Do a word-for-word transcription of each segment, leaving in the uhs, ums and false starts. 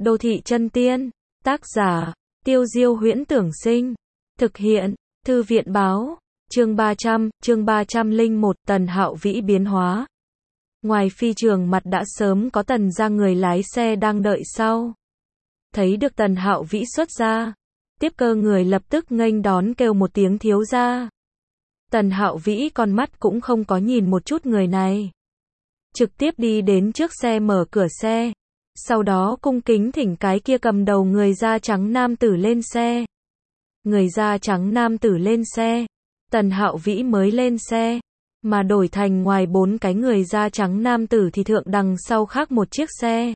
Đô thị chân tiên, tác giả, Tiêu Diêu Huyễn Tưởng Sinh, thực hiện, Thư viện báo, chương ba trăm, chương ba trăm lẻ một, Tần Hạo Vĩ biến hóa. Ngoài phi trường mặt đã sớm có Tần gia người lái xe đang đợi sau. Thấy được Tần Hạo Vĩ xuất ra, tiếp cơ người lập tức nghênh đón kêu một tiếng thiếu gia. Tần Hạo Vĩ con mắt cũng không có nhìn một chút người này. Trực tiếp đi đến trước xe mở cửa xe. Sau đó cung kính thỉnh cái kia cầm đầu người da trắng nam tử lên xe. Người da trắng nam tử lên xe. Tần Hạo Vĩ mới lên xe. Mà đổi thành ngoài bốn cái người da trắng nam tử thì thượng đằng sau khác một chiếc xe.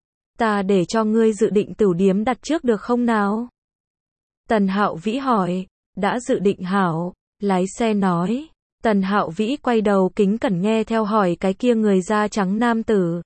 Ta để cho ngươi dự định tửu điếm đặt trước được không nào? Tần Hạo Vĩ hỏi. Đã dự định hảo. Lái xe nói. Tần Hạo Vĩ quay đầu kính cẩn nghe theo hỏi cái kia người da trắng nam tử.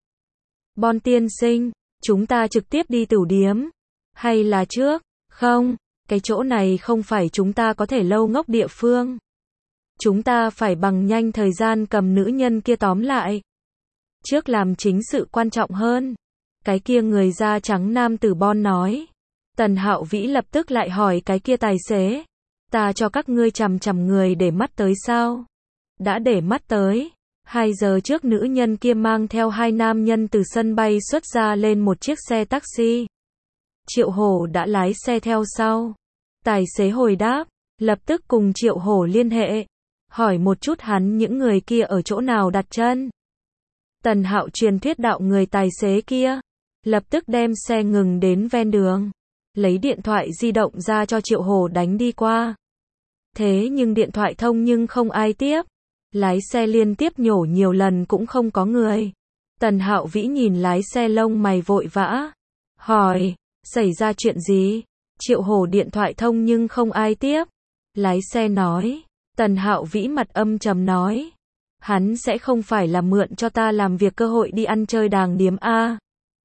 Bon tiên sinh, chúng ta trực tiếp đi tửu điếm. Hay là trước? Không, cái chỗ này không phải chúng ta có thể lâu ngốc địa phương. Chúng ta phải bằng nhanh thời gian cầm nữ nhân kia tóm lại. Trước làm chính sự quan trọng hơn. Cái kia người da trắng nam tử Bon nói. Tần Hạo Vĩ lập tức lại hỏi cái kia tài xế. Ta cho các ngươi chằm chằm người để mắt tới sao? Đã để mắt tới. Hai giờ trước nữ nhân kia mang theo hai nam nhân từ sân bay xuất ra lên một chiếc xe taxi. Triệu Hổ đã lái xe theo sau. Tài xế hồi đáp, lập tức cùng Triệu Hổ liên hệ. Hỏi một chút hắn những người kia ở chỗ nào đặt chân. Tần Hạo truyền thuyết đạo người tài xế kia. Lập tức đem xe ngừng đến ven đường. Lấy điện thoại di động ra cho Triệu Hổ đánh đi qua. Thế nhưng điện thoại thông nhưng không ai tiếp. Lái xe liên tiếp nhổ nhiều lần cũng không có người. Tần Hạo Vĩ nhìn lái xe lông mày vội vã. Hỏi, xảy ra chuyện gì? Triệu Hổ điện thoại thông nhưng không ai tiếp. Lái xe nói. Tần Hạo Vĩ mặt âm trầm nói. Hắn sẽ không phải là mượn cho ta làm việc cơ hội đi ăn chơi đàng điếm a?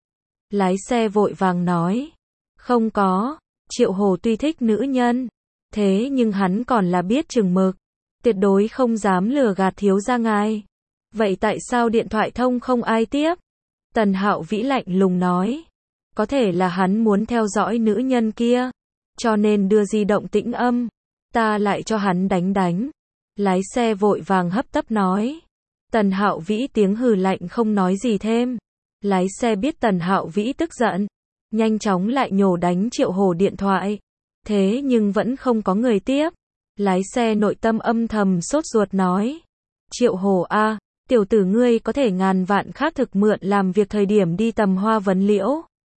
Lái xe vội vàng nói. Không có. Triệu Hổ tuy thích nữ nhân. Thế nhưng hắn còn là biết chừng mực. Tuyệt đối không dám lừa gạt thiếu gia ngài. Vậy tại sao điện thoại thông không ai tiếp? Tần Hạo Vĩ lạnh lùng nói. Có thể là hắn muốn theo dõi nữ nhân kia. Cho nên đưa di động tĩnh âm. Ta lại cho hắn đánh đánh. Lái xe vội vàng hấp tấp nói. Tần Hạo Vĩ tiếng hừ lạnh không nói gì thêm. Lái xe biết Tần Hạo Vĩ tức giận. Nhanh chóng lại nhổ đánh Triệu Hổ điện thoại. Thế nhưng vẫn không có người tiếp. Lái xe nội tâm âm thầm sốt ruột nói. Triệu Hổ a, tiểu tử ngươi có thể ngàn vạn khác thực mượn làm việc thời điểm đi tầm hoa vấn liễu.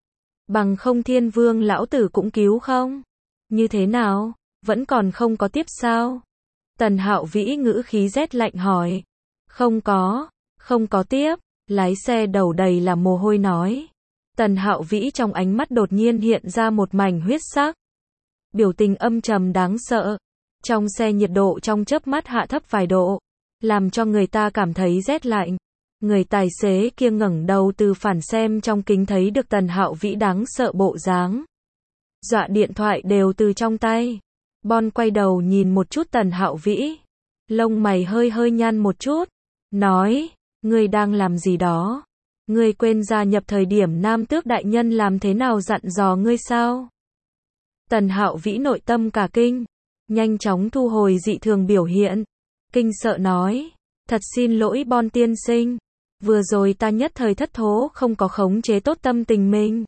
Bằng không Thiên Vương lão tử cũng cứu không? Như thế nào? Vẫn còn không có tiếp sao? Tần Hạo Vĩ ngữ khí rét lạnh hỏi. Không có, không có tiếp. Lái xe đầu đầy là mồ hôi nói. Tần Hạo Vĩ trong ánh mắt đột nhiên hiện ra một mảnh huyết sắc. Biểu tình âm trầm đáng sợ. Trong xe nhiệt độ trong chớp mắt hạ thấp vài độ, làm cho người ta cảm thấy rét lạnh. Người tài xế kia ngẩng đầu từ phản xem trong kính thấy được Tần Hạo Vĩ đáng sợ bộ dáng. Dọa điện thoại đều từ trong tay. Bon quay đầu nhìn một chút Tần Hạo Vĩ. Lông mày hơi hơi nhăn một chút. Nói, ngươi đang làm gì đó? Ngươi quên gia nhập thời điểm Nam Tước đại nhân làm thế nào dặn dò ngươi sao? Tần Hạo Vĩ nội tâm cả kinh. Nhanh chóng thu hồi dị thường biểu hiện. Kinh sợ nói. Thật xin lỗi Bon tiên sinh. Vừa rồi ta nhất thời thất thố không có khống chế tốt tâm tình mình.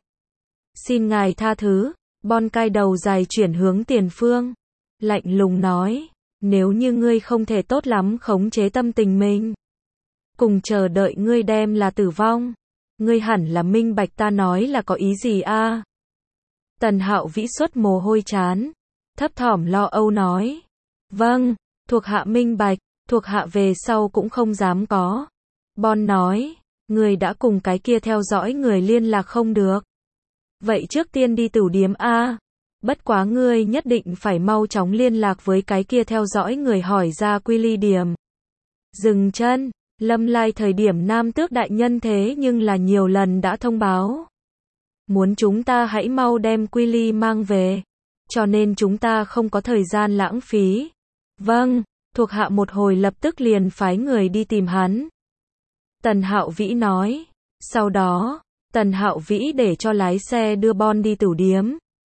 Xin ngài tha thứ. Bon cai đầu dài chuyển hướng tiền phương. Lạnh lùng nói. Nếu như ngươi không thể tốt lắm khống chế tâm tình mình. Cùng chờ đợi ngươi đem là tử vong. Ngươi hẳn là minh bạch ta nói là có ý gì a? Tần Hạo Vĩ xuất mồ hôi chán. Thấp thỏm lo âu nói. Vâng, thuộc hạ minh bạch, thuộc hạ về sau cũng không dám có. Bon nói, người đã cùng cái kia theo dõi người liên lạc không được. Vậy trước tiên đi tửu điếm a. Bất quá ngươi nhất định phải mau chóng liên lạc với cái kia theo dõi người hỏi ra quy ly điểm. Dừng chân, Lâm Lai thời điểm Nam Tước đại nhân thế nhưng là nhiều lần đã thông báo. Muốn chúng ta hãy mau đem quy ly mang về. Cho nên chúng ta không có thời gian lãng phí. Vâng, thuộc hạ một hồi lập tức liền phái người đi tìm hắn. Tần Hạo Vĩ nói. Sau đó, Tần Hạo Vĩ để cho lái xe đưa Bon đi tửu điếm.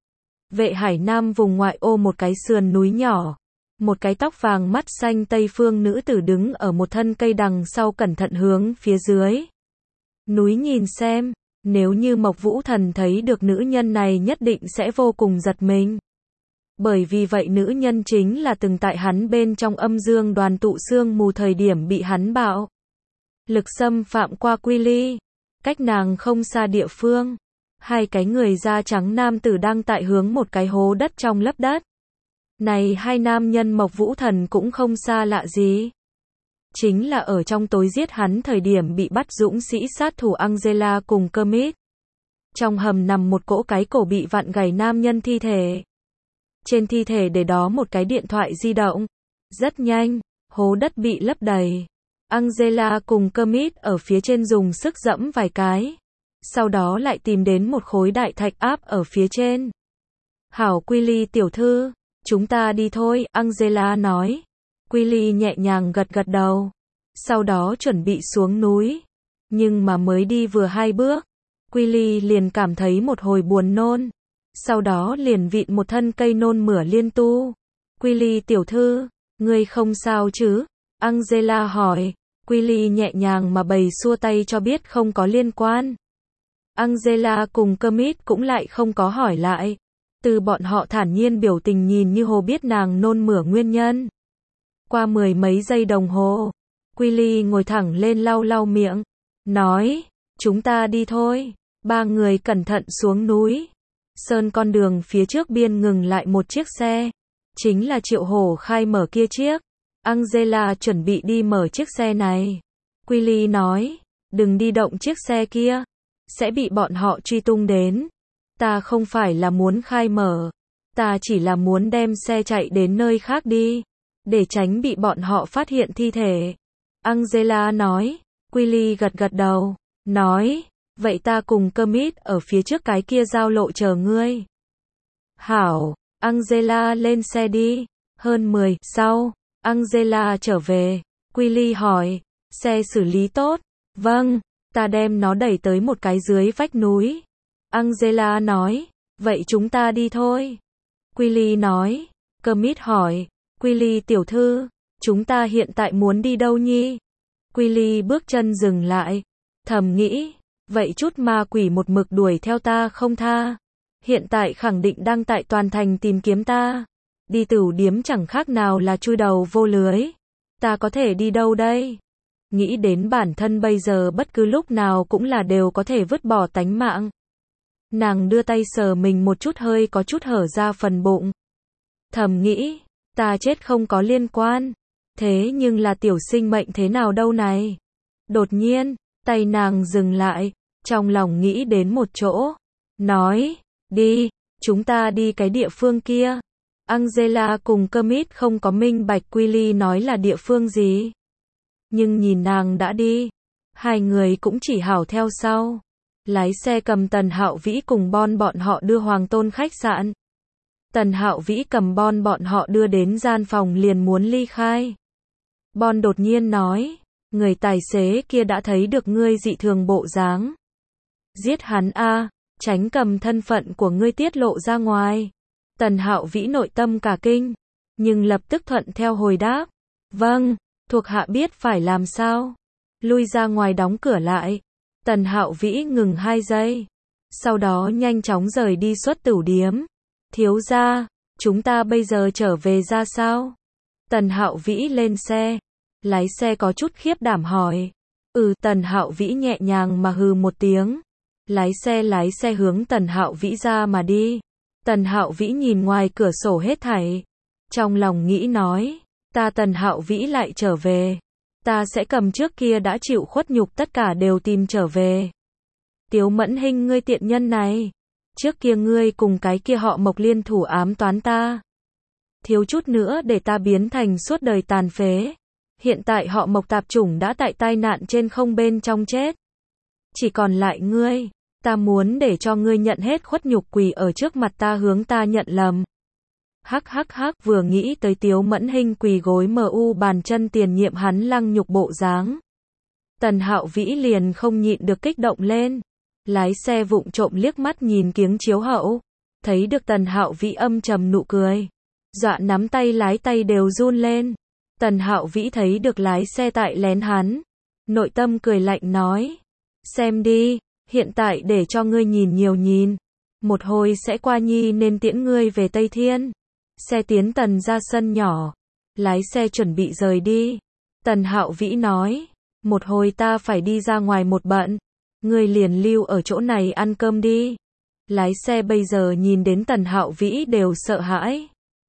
Vệ Hải Nam vùng ngoại ô một cái sườn núi nhỏ. Một cái tóc vàng mắt xanh Tây phương nữ tử đứng ở một thân cây đằng sau cẩn thận hướng phía dưới núi nhìn xem. Nếu như Mộc Vũ Thần thấy được nữ nhân này nhất định sẽ vô cùng giật mình. Bởi vì vậy nữ nhân chính là từng tại hắn bên trong âm dương đoàn tụ sương mù thời điểm bị hắn bạo lực xâm phạm qua Quy Ly. Cách nàng không xa địa phương, hai cái người da trắng nam tử đang tại hướng một cái hố đất trong lấp đất. Này hai nam nhân Mộc Vũ Thần cũng không xa lạ gì. Chính là ở trong tối giết hắn thời điểm bị bắt dũng sĩ sát thủ Angela cùng Kermit. Trong hầm nằm một cỗ cái cổ bị vặn gãy nam nhân thi thể. Trên thi thể để đó một cái điện thoại di động. Rất nhanh, hố đất bị lấp đầy. Angela cùng Kermit ở phía trên dùng sức dẫm vài cái. Sau đó lại tìm đến một khối đại thạch áp ở phía trên. Hảo Quy Ly tiểu thư, chúng ta đi thôi, Angela nói. Quy Ly nhẹ nhàng gật gật đầu. Sau đó chuẩn bị xuống núi. Nhưng mà mới đi vừa hai bước, Quy Ly liền cảm thấy một hồi buồn nôn. Sau đó liền vịn một thân cây nôn mửa liên tu. Quy Ly tiểu thư, ngươi không sao chứ? Angela hỏi. Quy Ly nhẹ nhàng mà bày xua tay cho biết không có liên quan. Angela cùng Kermit cũng lại không có hỏi lại. Từ bọn họ thản nhiên biểu tình nhìn như hồ biết nàng nôn mửa nguyên nhân. Qua mười mấy giây đồng hồ, Quy Ly ngồi thẳng lên lau lau miệng. Nói, chúng ta đi thôi. Ba người cẩn thận xuống núi. Sơn con đường phía trước biên ngừng lại một chiếc xe. Chính là Triệu Hổ khai mở kia chiếc. Angela chuẩn bị đi mở chiếc xe này. Quy Ly nói, đừng đi động chiếc xe kia. Sẽ bị bọn họ truy tung đến. Ta không phải là muốn khai mở. Ta chỉ là muốn đem xe chạy đến nơi khác đi. Để tránh bị bọn họ phát hiện thi thể. Angela nói. Quy Ly gật gật đầu. Nói, vậy ta cùng Kermit ở phía trước cái kia giao lộ chờ ngươi. Hảo, Angela lên xe đi. Hơn mười sau, Angela trở về. Quy Ly hỏi, xe xử lý tốt. Vâng, ta đem nó đẩy tới một cái dưới vách núi. Angela nói, vậy chúng ta đi thôi. Quy Ly nói. Kermit hỏi, Quy Ly tiểu thư, chúng ta hiện tại muốn đi đâu nhi? Quy Ly bước chân dừng lại. Thầm nghĩ, vậy chút ma quỷ một mực đuổi theo ta không tha. Hiện tại khẳng định đang tại toàn thành tìm kiếm ta. Đi tửu điếm chẳng khác nào là chui đầu vô lưới. Ta có thể đi đâu đây? Nghĩ đến bản thân bây giờ bất cứ lúc nào cũng là đều có thể vứt bỏ tánh mạng. Nàng đưa tay sờ mình một chút hơi có chút hở ra phần bụng. Thầm nghĩ, ta chết không có liên quan. Thế nhưng là tiểu sinh mệnh thế nào đâu này? Đột nhiên, tay nàng dừng lại, trong lòng nghĩ đến một chỗ. Nói, đi, chúng ta đi cái địa phương kia. Angela cùng Kermit không có minh bạch Quy Ly nói là địa phương gì. Nhưng nhìn nàng đã đi, hai người cũng chỉ hảo theo sau. Lái xe cầm Tần Hạo Vĩ cùng Bon bọn họ đưa Hoàng Tôn khách sạn. Tần Hạo Vĩ cầm Bon bọn họ đưa đến gian phòng liền muốn ly khai. Bon đột nhiên nói, người tài xế kia đã thấy được ngươi dị thường bộ dáng. Giết hắn a, tránh cầm thân phận của ngươi tiết lộ ra ngoài. Tần Hạo Vĩ nội tâm cả kinh, nhưng lập tức thuận theo hồi đáp. Vâng, thuộc hạ biết phải làm sao. Lui ra ngoài đóng cửa lại. Tần Hạo Vĩ ngừng hai giây. Sau đó nhanh chóng rời đi xuất tửu điếm. Thiếu gia, chúng ta bây giờ trở về ra sao? Tần Hạo Vĩ lên xe. Lái xe có chút khiếp đảm hỏi. Ừ, Tần Hạo Vĩ nhẹ nhàng mà hừ một tiếng. Lái xe lái xe hướng Tần Hạo Vĩ ra mà đi. Tần Hạo Vĩ nhìn ngoài cửa sổ hết thảy. Trong lòng nghĩ nói, ta Tần Hạo Vĩ lại trở về. Ta sẽ cầm trước kia đã chịu khuất nhục tất cả đều tìm trở về. Tiếu Mẫn Hinh ngươi tiện nhân này. Trước kia ngươi cùng cái kia họ Mộc liên thủ ám toán ta. Thiếu chút nữa để ta biến thành suốt đời tàn phế. Hiện tại họ Mộc tạp chủng đã tại tai nạn trên không bên trong chết. Chỉ còn lại ngươi. Ta muốn để cho ngươi nhận hết khuất nhục quỳ ở trước mặt ta hướng ta nhận lầm. Hắc hắc hắc vừa nghĩ tới Tiếu Mẫn Hinh quỳ gối mờ u bàn chân tiền nhiệm hắn lăng nhục bộ dáng. Tần Hạo Vĩ liền không nhịn được kích động lên. Lái xe vụng trộm liếc mắt nhìn kiếng chiếu hậu, thấy được Tần Hạo Vĩ âm trầm nụ cười, dọa nắm tay lái tay đều run lên. Tần Hạo Vĩ thấy được lái xe tại lén hắn, nội tâm cười lạnh nói, xem đi, hiện tại để cho ngươi nhìn nhiều nhìn, một hồi sẽ qua nhi nên tiễn ngươi về Tây Thiên. Xe tiến Tần ra sân nhỏ, lái xe chuẩn bị rời đi. Tần Hạo Vĩ nói, một hồi ta phải đi ra ngoài một bận, ngươi liền lưu ở chỗ này ăn cơm đi. Lái xe bây giờ nhìn đến Tần Hạo Vĩ đều sợ hãi,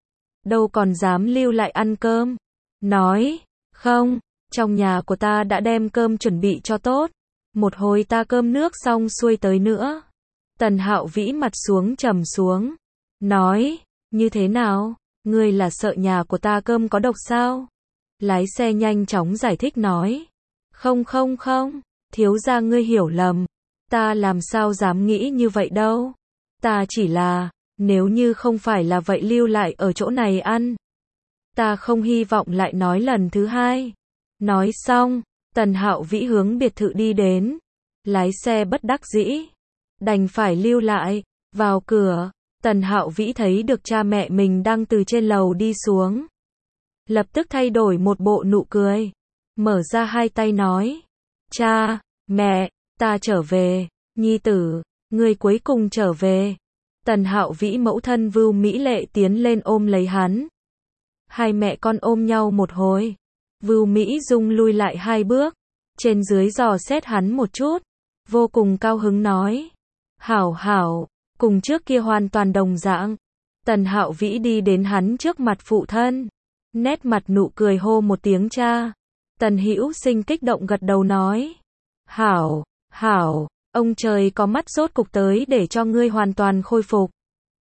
đâu còn dám lưu lại ăn cơm. Nói, không, trong nhà của ta đã đem cơm chuẩn bị cho tốt, một hồi ta cơm nước xong xuôi tới nữa. Tần Hạo Vĩ mặt xuống trầm xuống, nói, như thế nào, ngươi là sợ nhà của ta cơm có độc sao? Lái xe nhanh chóng giải thích nói, không không không, thiếu gia ngươi hiểu lầm, ta làm sao dám nghĩ như vậy đâu. Ta chỉ là, nếu như không phải là vậy lưu lại ở chỗ này ăn, ta không hy vọng lại nói lần thứ hai. Nói xong, Tần Hạo Vĩ hướng biệt thự đi đến, lái xe bất đắc dĩ, đành phải lưu lại. Vào cửa, Tần Hạo Vĩ thấy được cha mẹ mình đang từ trên lầu đi xuống, lập tức thay đổi một bộ nụ cười, mở ra hai tay nói, cha, mẹ, ta trở về. Nhi tử, ngươi cuối cùng trở về. Tần Hạo Vĩ mẫu thân Vưu Mỹ Lệ tiến lên ôm lấy hắn, hai mẹ con ôm nhau một hồi. Vưu Mỹ Dung lui lại hai bước, trên dưới dò xét hắn một chút, vô cùng cao hứng nói, hảo hảo, cùng trước kia hoàn toàn đồng dạng. Tần Hạo Vĩ đi đến hắn trước mặt phụ thân, nét mặt nụ cười hô một tiếng cha. Tần Hữu Sinh kích động gật đầu nói, hảo, hảo, ông trời có mắt rốt cục tới để cho ngươi hoàn toàn khôi phục.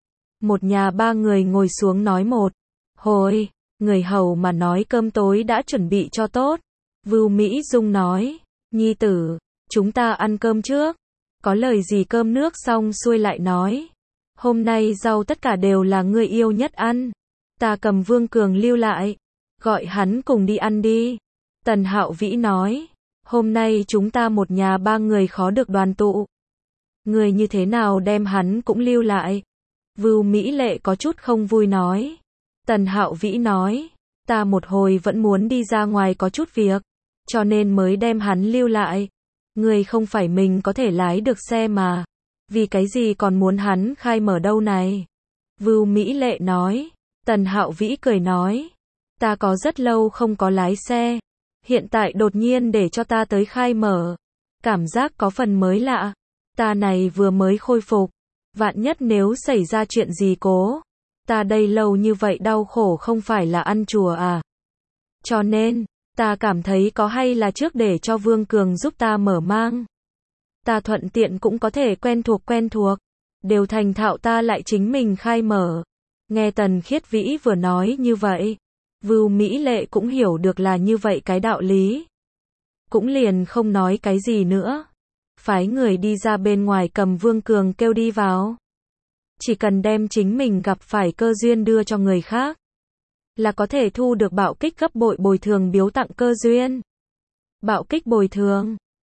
Một nhà ba người ngồi xuống nói một hồi, người hầu mà nói cơm tối đã chuẩn bị cho tốt. Vưu Mỹ Dung nói, nhi tử, chúng ta ăn cơm trước, có lời gì cơm nước xong xuôi lại nói. Hôm nay rau tất cả đều là ngươi yêu nhất ăn, ta cầm Vương Cường lưu lại, gọi hắn cùng đi ăn đi. Tần Hạo Vĩ nói, hôm nay chúng ta một nhà ba người khó được đoàn tụ, người như thế nào đem hắn cũng lưu lại. Vưu Mỹ Lệ có chút không vui nói. Tần Hạo Vĩ nói, ta một hồi vẫn muốn đi ra ngoài có chút việc, cho nên mới đem hắn lưu lại. Người không phải mình có thể lái được xe mà, vì cái gì còn muốn hắn khai mở đâu này? Vưu Mỹ Lệ nói. Tần Hạo Vĩ cười nói, ta có rất lâu không có lái xe, hiện tại đột nhiên để cho ta tới khai mở, cảm giác có phần mới lạ. Ta này vừa mới khôi phục, vạn nhất nếu xảy ra chuyện gì cố, ta đây lâu như vậy đau khổ không phải là ăn chùa à? Cho nên, ta cảm thấy có hay là trước để cho Vương Cường giúp ta mở mang. Ta thuận tiện cũng có thể quen thuộc quen thuộc, đều thành thạo ta lại chính mình khai mở. Nghe Tần Khiết Vĩ vừa nói như vậy, Vưu Mỹ Lệ cũng hiểu được là như vậy cái đạo lý, cũng liền không nói cái gì nữa, phái người đi ra bên ngoài cầm Vương Cường kêu đi vào. Chỉ cần đem chính mình gặp phải cơ duyên đưa cho người khác, là có thể thu được bạo kích gấp bội bồi thường biếu tặng cơ duyên. Bạo kích bồi thường